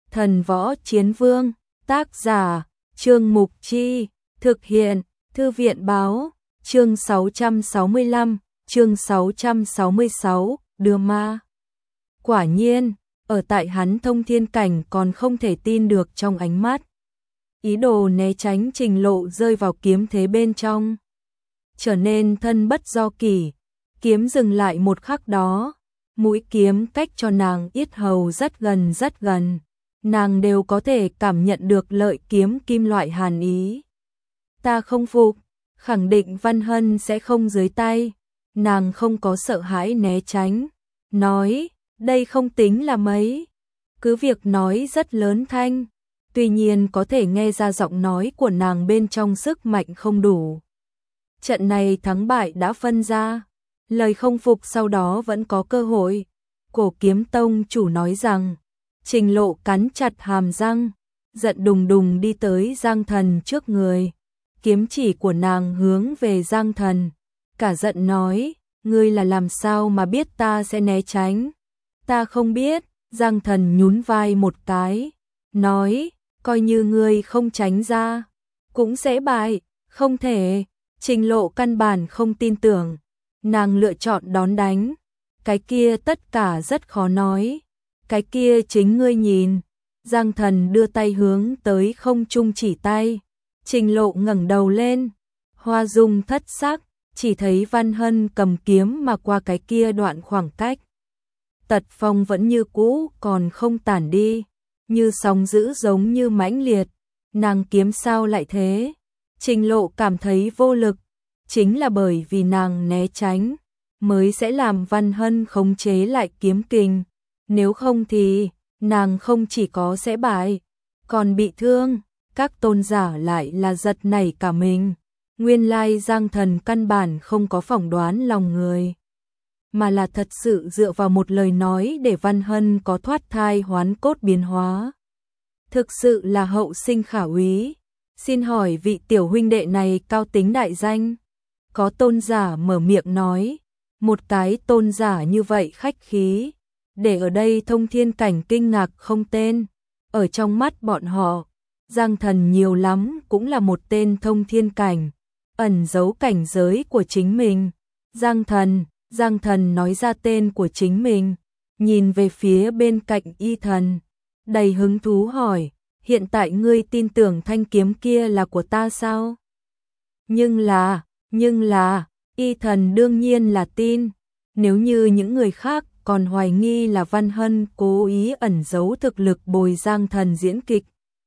Thần Võ Chiến Vương, tác giả, Trương Mục Chi, thực hiện, Thư viện Báo, chương 665, chương 666, đưa ma. Quả nhiên, ở tại hắn Thông Thiên Cảnh còn không thể tin được trong ánh mắt. Ý đồ né tránh Trình Lộ rơi vào kiếm thế bên trong. Trở nên thân bất do kỷ, kiếm dừng lại một khắc đó, mũi kiếm cách cho nàng yết hầu rất gần, nàng đều có thể cảm nhận được lợi kiếm kim loại hàn ý. Ta không phục, khẳng định Văn Hân sẽ không dưới tay, nàng không có sợ hãi né tránh, nói, đây không tính là mấy, cứ việc nói rất lớn thanh, tuy nhiên có thể nghe ra giọng nói của nàng bên trong sức mạnh không đủ. Trận này thắng bại đã phân ra, lời không phục sau đó vẫn có cơ hội. Cổ Kiếm Tông chủ nói rằng, Trình Lộ cắn chặt hàm răng, giận đùng đùng đi tới Giang Thần trước người. Kiếm chỉ của nàng hướng về Giang Thần, cả giận nói, ngươi là làm sao mà biết ta sẽ né tránh? Ta không biết, Giang Thần nhún vai một cái, nói, coi như ngươi không tránh ra, cũng sẽ bại, không thể. Trình Lộ căn bản không tin tưởng, nàng lựa chọn đón đánh, cái kia tất cả rất khó nói, cái kia chính ngươi nhìn. Giang Thần đưa tay hướng tới không trung chỉ tay, Trình Lộ ngẩng đầu lên, hoa dung thất sắc, chỉ thấy Văn Hân cầm kiếm mà qua cái kia đoạn khoảng cách. Tật phong vẫn như cũ còn không tản đi, như sóng dữ giống như mãnh liệt, nàng kiếm sao lại thế? Trình Lộ cảm thấy vô lực, chính là bởi vì nàng né tránh, mới sẽ làm Văn Hân khống chế lại kiếm kình, nếu không thì, nàng không chỉ có sẽ bại, còn bị thương, các tôn giả lại là giật nảy cả mình. Nguyên lai Giang Thần căn bản không có phỏng đoán lòng người, mà là thật sự dựa vào một lời nói để Văn Hân có thoát thai hoán cốt biến hóa. Thực sự là hậu sinh khả úy. Xin hỏi vị tiểu huynh đệ này cao tính đại danh? Có tôn giả mở miệng nói, một cái tôn giả như vậy khách khí, để ở đây Thông Thiên Cảnh kinh ngạc không tên. Ở trong mắt bọn họ, Giang Thần nhiều lắm cũng là một tên Thông Thiên Cảnh, ẩn giấu cảnh giới của chính mình. Giang Thần nói ra tên của chính mình, nhìn về phía bên cạnh Y Thần, đầy hứng thú hỏi, hiện tại ngươi tin tưởng thanh kiếm kia là của ta sao? Nhưng là, Y Thần đương nhiên là tin, nếu như những người khác còn hoài nghi là Văn Hân cố ý ẩn giấu thực lực bồi Giang Thần diễn kịch.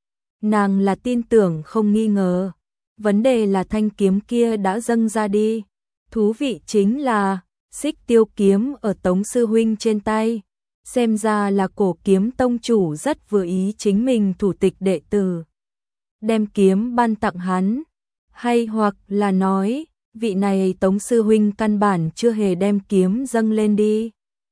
Nàng là tin tưởng không nghi ngờ, vấn đề là thanh kiếm kia đã dâng ra đi, thú vị chính là, Xích Tiêu kiếm ở Tống sư huynh trên tay. Xem ra là Cổ Kiếm Tông chủ rất vừa ý chính mình thủ tịch đệ tử, đem kiếm ban tặng hắn, hay hoặc là nói, vị này Tống sư huynh căn bản chưa hề đem kiếm dâng lên đi.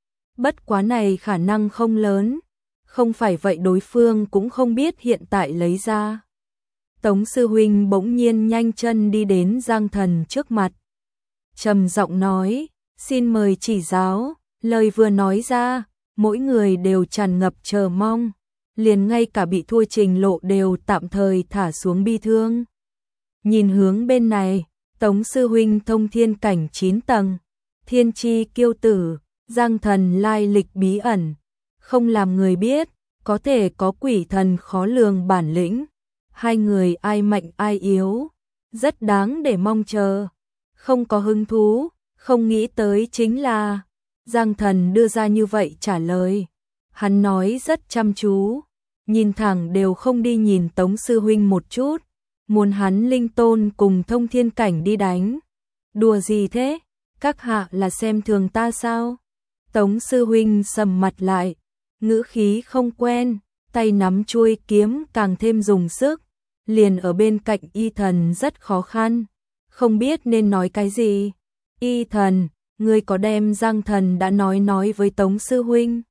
Bất quá này khả năng không lớn, không phải vậy đối phương cũng không biết hiện tại lấy ra. Tống sư huynh bỗng nhiên nhanh chân đi đến Giang Thần trước mặt, trầm giọng nói, xin mời chỉ giáo. Lời vừa nói ra, mỗi người đều tràn ngập chờ mong, liền ngay cả bị thua Trình Lộ đều tạm thời thả xuống bi thương. Nhìn hướng bên này, Tống sư huynh Thông Thiên Cảnh 9 tầng, thiên chi kiêu tử, Giang Thần lai lịch bí ẩn, không làm người biết, có thể có quỷ thần khó lường bản lĩnh, hai người ai mạnh ai yếu, rất đáng để mong chờ. Không có hứng thú, không nghĩ tới chính là Giang Thần đưa ra như vậy trả lời. Hắn nói rất chăm chú, nhìn thẳng đều không đi nhìn Tống sư huynh một chút, muốn hắn linh tôn cùng Thông Thiên Cảnh đi đánh. Đùa gì thế? Các hạ là xem thường ta sao? Tống sư huynh sầm mặt lại, ngữ khí không quen, tay nắm chuôi kiếm càng thêm dùng sức, liền ở bên cạnh Y Thần rất khó khăn, không biết nên nói cái gì. Y Thần, ngươi có đem Giang Thần đã nói với Tống sư huynh?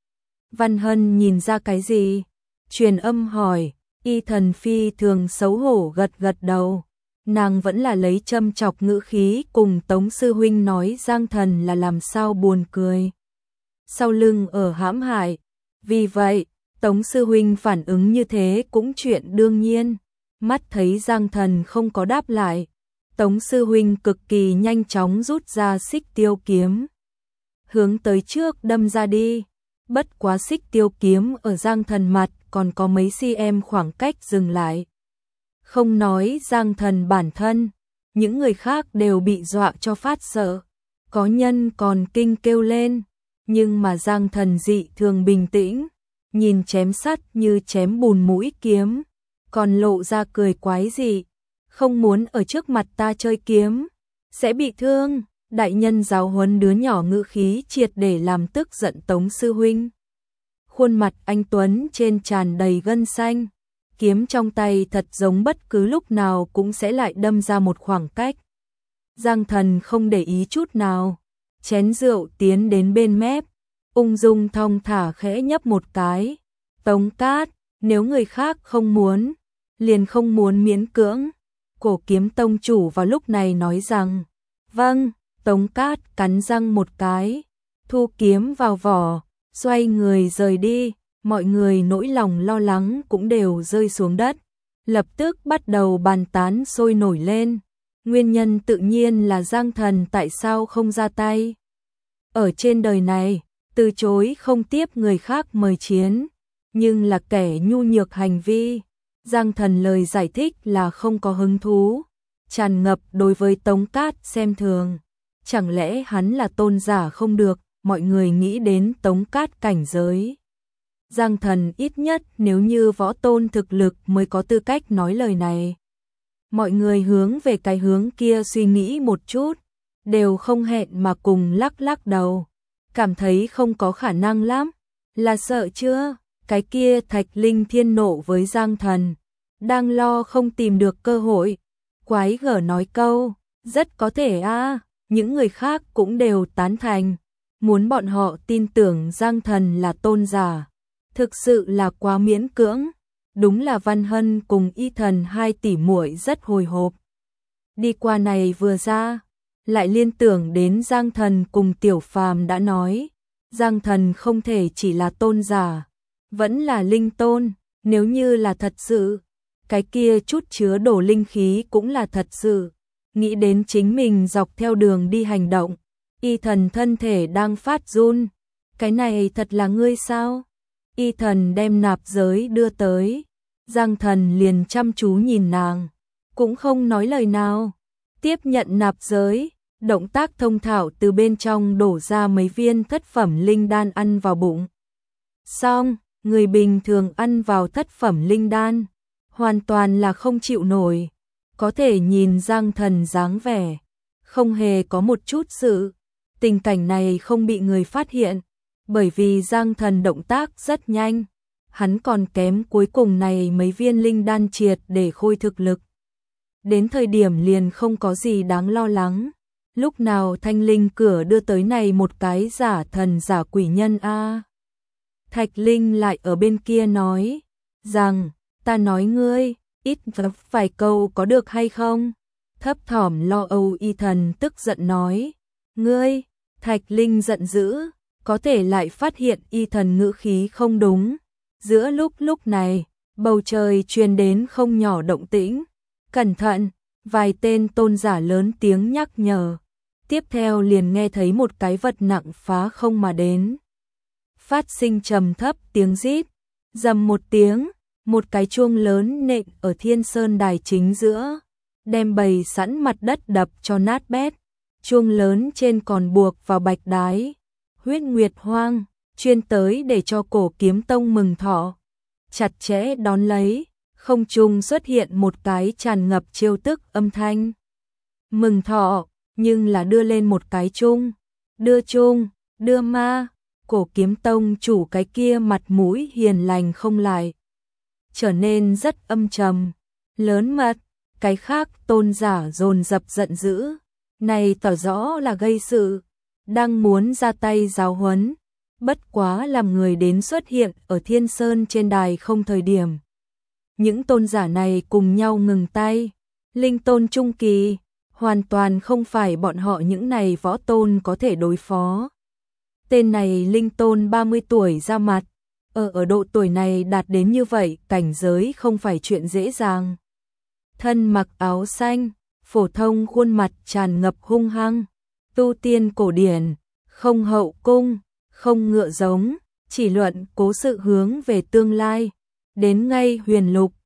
Văn Hân nhìn ra cái gì? Truyền âm hỏi, Y Thần phi thường xấu hổ gật đầu. Nàng vẫn là lấy châm chọc ngữ khí cùng Tống sư huynh nói Giang Thần là làm sao buồn cười. Sau lưng ở hãm hại. Vì vậy, Tống sư huynh phản ứng như thế cũng chuyện đương nhiên. Mắt thấy Giang Thần không có đáp lại, Tống sư huynh cực kỳ nhanh chóng rút ra xích tiêu kiếm, hướng tới trước đâm ra đi. Bất quá xích tiêu kiếm ở Giang Thần mặt còn có mấy cm khoảng cách dừng lại. Không nói Giang Thần bản thân, những người khác đều bị dọa cho phát sợ. Có nhân còn kinh kêu lên, nhưng mà Giang Thần dị thường bình tĩnh, nhìn chém sắt như chém bùn mũi kiếm, còn lộ ra cười quái dị. Không muốn ở trước mặt ta chơi kiếm, sẽ bị thương. Đại nhân giáo huấn đứa nhỏ ngữ khí triệt để làm tức giận Tống sư huynh. Khuôn mặt anh tuấn trên tràn đầy gân xanh, kiếm trong tay thật giống bất cứ lúc nào cũng sẽ lại đâm ra một khoảng cách. Giang Thần không để ý chút nào, chén rượu tiến đến bên mép, ung dung thong thả khẽ nhấp một cái. Tống Cát, nếu người khác không muốn, liền không muốn miễn cưỡng. Cổ kiếm tông chủ vào lúc này nói rằng, vâng. Tống Cát cắn răng một cái, thu kiếm vào vỏ, xoay người rời đi. Mọi người nỗi lòng lo lắng cũng đều rơi xuống đất, lập tức bắt đầu bàn tán sôi nổi lên. Nguyên nhân tự nhiên là Giang Thần tại sao không ra tay. Ở trên đời này, từ chối không tiếp người khác mời chiến, nhưng là kẻ nhu nhược hành vi. Giang Thần lời giải thích là không có hứng thú, tràn ngập đối với Tống Cát xem thường. Chẳng lẽ hắn là tôn giả không được, mọi người nghĩ đến Tống Cát cảnh giới. Giang Thần ít nhất nếu như võ tôn thực lực mới có tư cách nói lời này. Mọi người hướng về cái hướng kia suy nghĩ một chút, đều không hẹn mà cùng lắc lắc đầu, cảm thấy không có khả năng lắm. Là sợ chưa? Cái kia Thạch Linh Thiên nộ với Giang Thần, đang lo không tìm được cơ hội. Quái gở nói câu, rất có thể a. Những người khác cũng đều tán thành, muốn bọn họ tin tưởng Giang Thần là tôn giả, thực sự là quá miễn cưỡng. Đúng là Văn Hân cùng Y Thần hai tỷ muội rất hồi hộp. Đi qua này vừa ra, lại liên tưởng đến Giang Thần cùng Tiểu Phàm đã nói, Giang Thần không thể chỉ là tôn giả, vẫn là linh tôn. Nếu như là thật sự, cái kia chút chứa đổ linh khí cũng là thật sự. Nghĩ đến chính mình dọc theo đường đi hành động, Y Thần thân thể đang phát run. Cái này thật là ngươi sao? Y Thần đem nạp giới đưa tới, Giang Thần liền chăm chú nhìn nàng, cũng không nói lời nào. Tiếp nhận nạp giới, động tác thông thạo từ bên trong đổ ra mấy viên thất phẩm linh đan ăn vào bụng. Xong, người bình thường ăn vào thất phẩm linh đan, hoàn toàn là không chịu nổi. Có thể nhìn Giang Thần dáng vẻ, không hề có một chút sự. Tình cảnh này không bị người phát hiện, bởi vì Giang Thần động tác rất nhanh. Hắn còn kém cuối cùng này mấy viên linh đan triệt để khôi thực lực. Đến thời điểm liền không có gì đáng lo lắng. Lúc nào Thanh Linh cửa đưa tới này một cái giả thần giả quỷ nhân a. Thạch Linh lại ở bên kia nói rằng, ta nói ngươi, ít vài câu có được hay không? Thấp thỏm lo âu Y Thần tức giận nói, ngươi. Thạch Linh giận dữ, có thể lại phát hiện Y Thần ngữ khí không đúng. Giữa lúc này, bầu trời truyền đến không nhỏ động tĩnh. Cẩn thận, vài tên tôn giả lớn tiếng nhắc nhở. Tiếp theo liền nghe thấy một cái vật nặng phá không mà đến. Phát sinh trầm thấp tiếng rít, rầm một tiếng, một cái chuông lớn nện ở Thiên Sơn đài chính giữa, đem bày sẵn mặt đất đập cho nát bét. Chuông lớn trên còn buộc vào bạch đái, huyết nguyệt hoang, chuyên tới để cho Cổ Kiếm Tông mừng thọ. Chặt chẽ đón lấy, không trung xuất hiện một cái tràn ngập trêu tức âm thanh. Mừng thọ, nhưng là đưa lên một cái chung, đưa ma. Cổ Kiếm Tông chủ cái kia mặt mũi hiền lành không lại, trở nên rất âm trầm, lớn mật. Cái khác tôn giả dồn dập giận dữ, này tỏ rõ là gây sự, đang muốn ra tay giáo huấn. Bất quá làm người đến xuất hiện ở Thiên Sơn trên đài không thời điểm. Những tôn giả này cùng nhau ngừng tay. Linh tôn trung kỳ, hoàn toàn không phải bọn họ những này võ tôn có thể đối phó. Tên này linh tôn 30 tuổi ra mặt, Ở độ tuổi này đạt đến như vậy, cảnh giới không phải chuyện dễ dàng. Thân mặc áo xanh, phổ thông khuôn mặt tràn ngập hung hăng, tu tiên cổ điển, không hậu cung, không ngựa giống, chỉ luận cố sự hướng về tương lai. Đến ngay huyền lục,